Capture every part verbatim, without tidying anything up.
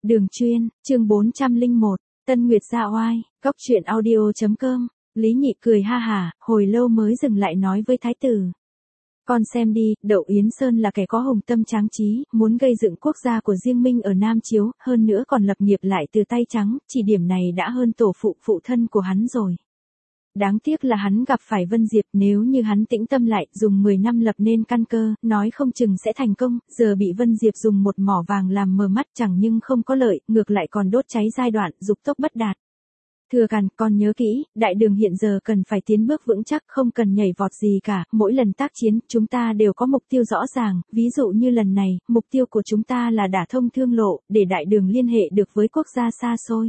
Đường chuyên, chương bốn trăm lẻ một, Tân Nguyệt Gia Oai, Cóc truyện audio chấm com. Lý Nhị cười ha hả, hồi lâu mới dừng lại nói với thái tử. Con xem đi, Đậu Yến Sơn là kẻ có hùng tâm tráng trí, muốn gây dựng quốc gia của riêng mình ở Nam Chiếu, hơn nữa còn lập nghiệp lại từ tay trắng, chỉ điểm này đã hơn tổ phụ phụ thân của hắn rồi. Đáng tiếc là hắn gặp phải Vân Diệp, nếu như hắn tĩnh tâm lại, dùng mười năm lập nên căn cơ, nói không chừng sẽ thành công, giờ bị Vân Diệp dùng một mỏ vàng làm mờ mắt chẳng nhưng không có lợi, ngược lại còn đốt cháy giai đoạn, dục tốc bất đạt. Thừa Càn, con nhớ kỹ, đại đường hiện giờ cần phải tiến bước vững chắc, không cần nhảy vọt gì cả, mỗi lần tác chiến, chúng ta đều có mục tiêu rõ ràng, ví dụ như lần này, mục tiêu của chúng ta là đả thông thương lộ, để đại đường liên hệ được với quốc gia xa xôi.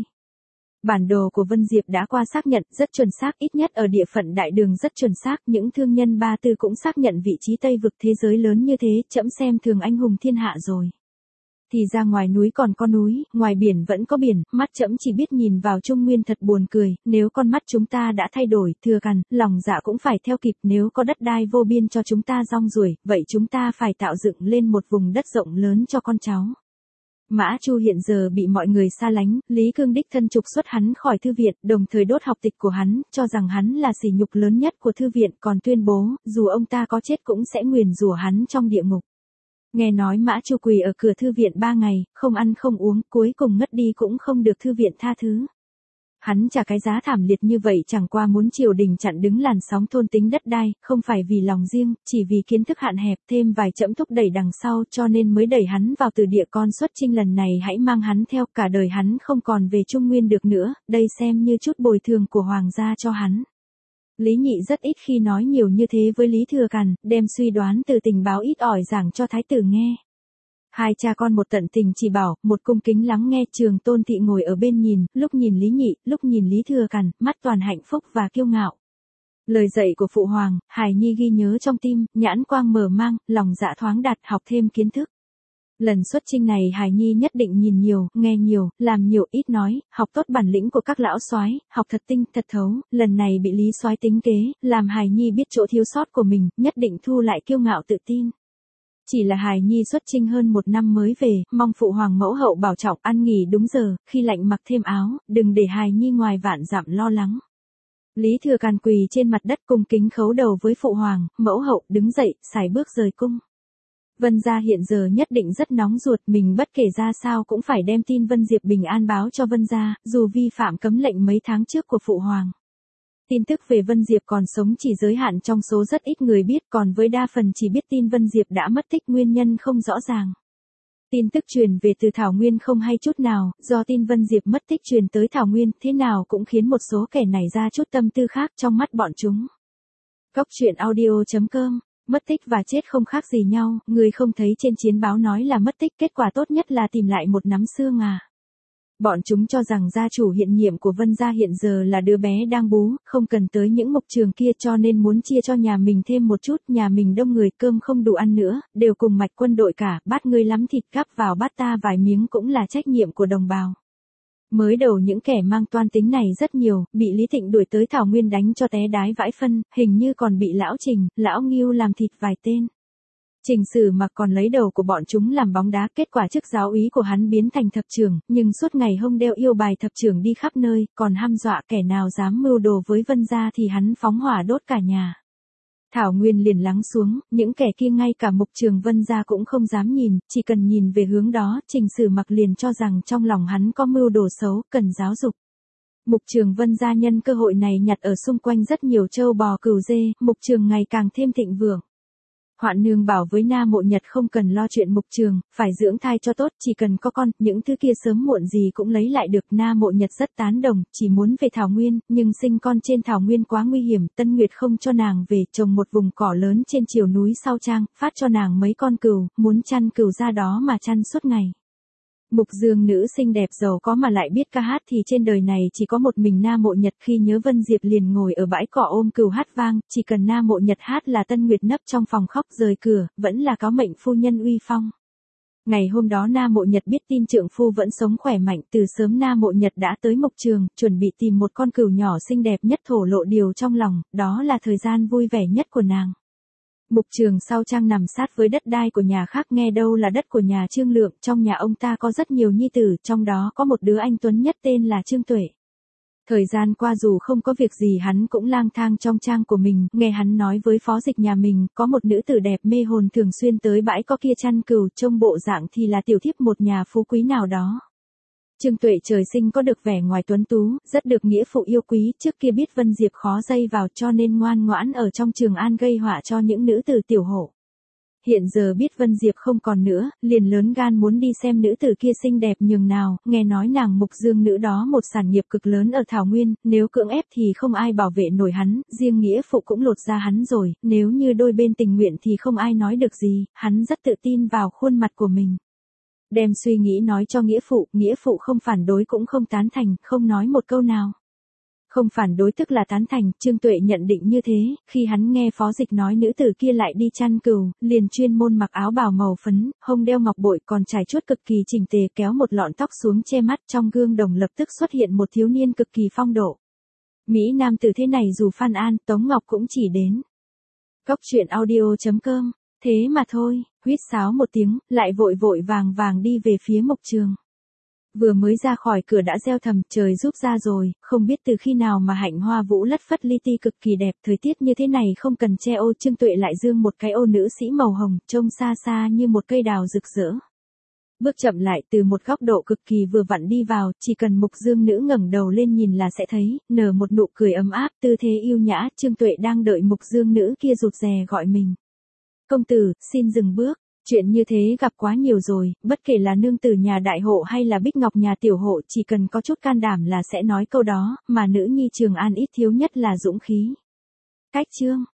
Bản đồ của Vân Diệp đã qua xác nhận, rất chuẩn xác, ít nhất ở địa phận đại đường rất chuẩn xác, những thương nhân ba tư cũng xác nhận vị trí Tây vực thế giới lớn như thế, trẫm xem thường anh hùng thiên hạ rồi. Thì ra ngoài núi còn có núi, ngoài biển vẫn có biển, mắt trẫm chỉ biết nhìn vào Trung Nguyên thật buồn cười, nếu con mắt chúng ta đã thay đổi, Thừa Càn, lòng dạ cũng phải theo kịp, nếu có đất đai vô biên cho chúng ta rong ruổi, vậy chúng ta phải tạo dựng lên một vùng đất rộng lớn cho con cháu. Mã Chu hiện giờ bị mọi người xa lánh, Lý Cương đích thân trục xuất hắn khỏi thư viện, đồng thời đốt học tịch của hắn, cho rằng hắn là sỉ nhục lớn nhất của thư viện, còn tuyên bố, dù ông ta có chết cũng sẽ nguyền rủa hắn trong địa ngục. Nghe nói Mã Chu quỳ ở cửa thư viện ba ngày, không ăn không uống, cuối cùng ngất đi cũng không được thư viện tha thứ. Hắn trả cái giá thảm liệt như vậy chẳng qua muốn triều đình chặn đứng làn sóng thôn tính đất đai, không phải vì lòng riêng, chỉ vì kiến thức hạn hẹp, thêm vài chẫm thúc đẩy đằng sau, cho nên mới đẩy hắn vào từ địa con xuất chinh lần này, hãy mang hắn theo, cả đời hắn không còn về Trung Nguyên được nữa, đây xem như chút bồi thường của hoàng gia cho hắn. Lý Nhị rất ít khi nói nhiều như thế với Lý Thừa Càn, đem suy đoán từ tình báo ít ỏi giảng cho thái tử nghe. Hai cha con một tận tình chỉ bảo, một cung kính lắng nghe. Trường Tôn Thị ngồi ở bên nhìn, lúc nhìn Lý Nhị, lúc nhìn Lý Thừa Càn, mắt toàn hạnh phúc và kiêu ngạo. Lời dạy của phụ hoàng, hài nhi ghi nhớ trong tim, nhãn quang mở mang, lòng dạ thoáng đạt, học thêm kiến thức. Lần xuất chinh này hài nhi nhất định nhìn nhiều, nghe nhiều, làm nhiều, ít nói, học tốt bản lĩnh của các lão soái, học thật tinh, thật thấu. Lần này bị Lý soái tính kế, làm hài nhi biết chỗ thiếu sót của mình, nhất định thu lại kiêu ngạo tự tin. Chỉ là hài nhi xuất chinh hơn một năm mới về, mong phụ hoàng mẫu hậu bảo trọng, ăn nghỉ đúng giờ, khi lạnh mặc thêm áo, đừng để hài nhi ngoài vạn dặm lo lắng. Lý Thừa Càn quỳ trên mặt đất cung kính khấu đầu với phụ hoàng, mẫu hậu đứng dậy, sải bước rời cung. Vân gia hiện giờ nhất định rất nóng ruột, mình bất kể ra sao cũng phải đem tin Vân Diệp bình an báo cho Vân gia, dù vi phạm cấm lệnh mấy tháng trước của phụ hoàng. Tin tức về Vân Diệp còn sống chỉ giới hạn trong số rất ít người biết, còn với đa phần chỉ biết tin Vân Diệp đã mất tích, nguyên nhân không rõ ràng. Tin tức truyền về từ Thảo Nguyên không hay chút nào, do tin Vân Diệp mất tích truyền tới Thảo Nguyên, thế nào cũng khiến một số kẻ này ra chút tâm tư khác trong mắt bọn chúng. Cóc truyện audio chấm com. Mất tích và chết không khác gì nhau, người không thấy trên chiến báo nói là mất tích, kết quả tốt nhất là tìm lại một nắm xương à. Bọn chúng cho rằng gia chủ hiện nhiệm của Vân gia hiện giờ là đứa bé đang bú, không cần tới những mục trường kia, cho nên muốn chia cho nhà mình thêm một chút, nhà mình đông người cơm không đủ ăn nữa, đều cùng mạch quân đội cả, bát ngươi lắm thịt gắp vào bát ta vài miếng cũng là trách nhiệm của đồng bào. Mới đầu những kẻ mang toan tính này rất nhiều, bị Lý Thịnh đuổi tới Thảo Nguyên đánh cho té đái vãi phân, hình như còn bị lão Trình, lão Ngưu làm thịt vài tên. Trình Sử Mặc còn lấy đầu của bọn chúng làm bóng đá, kết quả chức giáo úy của hắn biến thành thập trưởng, nhưng suốt ngày hông đeo yêu bài thập trưởng đi khắp nơi, còn hăm dọa kẻ nào dám mưu đồ với Vân gia thì hắn phóng hỏa đốt cả nhà. Thảo Nguyên liền lắng xuống, những kẻ kia ngay cả mục trường Vân gia cũng không dám nhìn, chỉ cần nhìn về hướng đó, Trình Sử Mặc liền cho rằng trong lòng hắn có mưu đồ xấu, cần giáo dục. Mục trường Vân gia nhân cơ hội này nhặt ở xung quanh rất nhiều trâu bò cừu dê, mục trường ngày càng thêm thịnh vượng. Hoạn Nương bảo với Na Mộ Nhật không cần lo chuyện mục trường, phải dưỡng thai cho tốt, chỉ cần có con, những thứ kia sớm muộn gì cũng lấy lại được. Na Mộ Nhật rất tán đồng, chỉ muốn về Thảo Nguyên, nhưng sinh con trên Thảo Nguyên quá nguy hiểm, Tân Nguyệt không cho nàng về, trồng một vùng cỏ lớn trên triều núi sau trang, phát cho nàng mấy con cừu, muốn chăn cừu ra đó mà chăn suốt ngày. Mục Dương nữ xinh đẹp giàu có mà lại biết ca hát thì trên đời này chỉ có một mình Na Mộ Nhật, khi nhớ Vân Diệp liền ngồi ở bãi cỏ ôm cừu hát vang, chỉ cần Na Mộ Nhật hát là Tân Nguyệt nấp trong phòng khóc rời cửa, vẫn là cáo mệnh phu nhân uy phong. Ngày hôm đó Na Mộ Nhật biết tin trượng phu vẫn sống khỏe mạnh, từ sớm Na Mộ Nhật đã tới mục trường, chuẩn bị tìm một con cừu nhỏ xinh đẹp nhất thổ lộ điều trong lòng, đó là thời gian vui vẻ nhất của nàng. Mục Trường sau trang nằm sát với đất đai của nhà khác, nghe đâu là đất của nhà Trương Lượng, trong nhà ông ta có rất nhiều nhi tử, trong đó có một đứa anh tuấn nhất tên là Trương Tuệ. Thời gian qua dù không có việc gì hắn cũng lang thang trong trang của mình, nghe hắn nói với phó dịch nhà mình, có một nữ tử đẹp mê hồn thường xuyên tới bãi có kia chăn cừu, trông bộ dạng thì là tiểu thiếp một nhà phú quý nào đó. Trương Tuệ trời sinh có được vẻ ngoài tuấn tú, rất được nghĩa phụ yêu quý, trước kia biết Vân Diệp khó dây vào cho nên ngoan ngoãn ở trong Trường An gây họa cho những nữ tử tiểu hộ. Hiện giờ biết Vân Diệp không còn nữa, liền lớn gan muốn đi xem nữ tử kia xinh đẹp nhường nào, nghe nói nàng Mục Dương nữ đó một sản nghiệp cực lớn ở Thảo Nguyên, nếu cưỡng ép thì không ai bảo vệ nổi hắn, riêng nghĩa phụ cũng lột ra hắn rồi, nếu như đôi bên tình nguyện thì không ai nói được gì, hắn rất tự tin vào khuôn mặt của mình. Đem suy nghĩ nói cho nghĩa phụ, nghĩa phụ không phản đối cũng không tán thành, không nói một câu nào. Không phản đối tức là tán thành, Trương Tuệ nhận định như thế, khi hắn nghe phó dịch nói nữ tử kia lại đi chăn cừu, liền chuyên môn mặc áo bào màu phấn, hông đeo ngọc bội còn trải chuốt cực kỳ chỉnh tề, kéo một lọn tóc xuống che mắt, trong gương đồng lập tức xuất hiện một thiếu niên cực kỳ phong độ. Mỹ nam tử thế này dù Phan An, Tống Ngọc cũng chỉ đến. Cốc truyện audio chấm com, thế mà thôi, huýt sáo một tiếng, lại vội vội vàng vàng đi về phía Mục Trường. Vừa mới ra khỏi cửa đã reo thầm, trời giúp ra rồi, không biết từ khi nào mà hạnh hoa vũ lất phất li ti cực kỳ đẹp, thời tiết như thế này không cần che ô. Trương Tuệ lại dương một cái ô nữ sĩ màu hồng, trông xa xa như một cây đào rực rỡ. Bước chậm lại từ một góc độ cực kỳ vừa vặn đi vào, chỉ cần Mục Dương nữ ngẩng đầu lên nhìn là sẽ thấy, nở một nụ cười ấm áp, tư thế yêu nhã. Trương Tuệ đang đợi Mục Dương nữ kia rụt rè gọi mình. Công tử, xin dừng bước. Chuyện như thế gặp quá nhiều rồi, bất kể là nương tử nhà đại hộ hay là Bích Ngọc nhà tiểu hộ, chỉ cần có chút can đảm là sẽ nói câu đó, mà nữ nhi Trường An ít thiếu nhất là dũng khí. Cách chương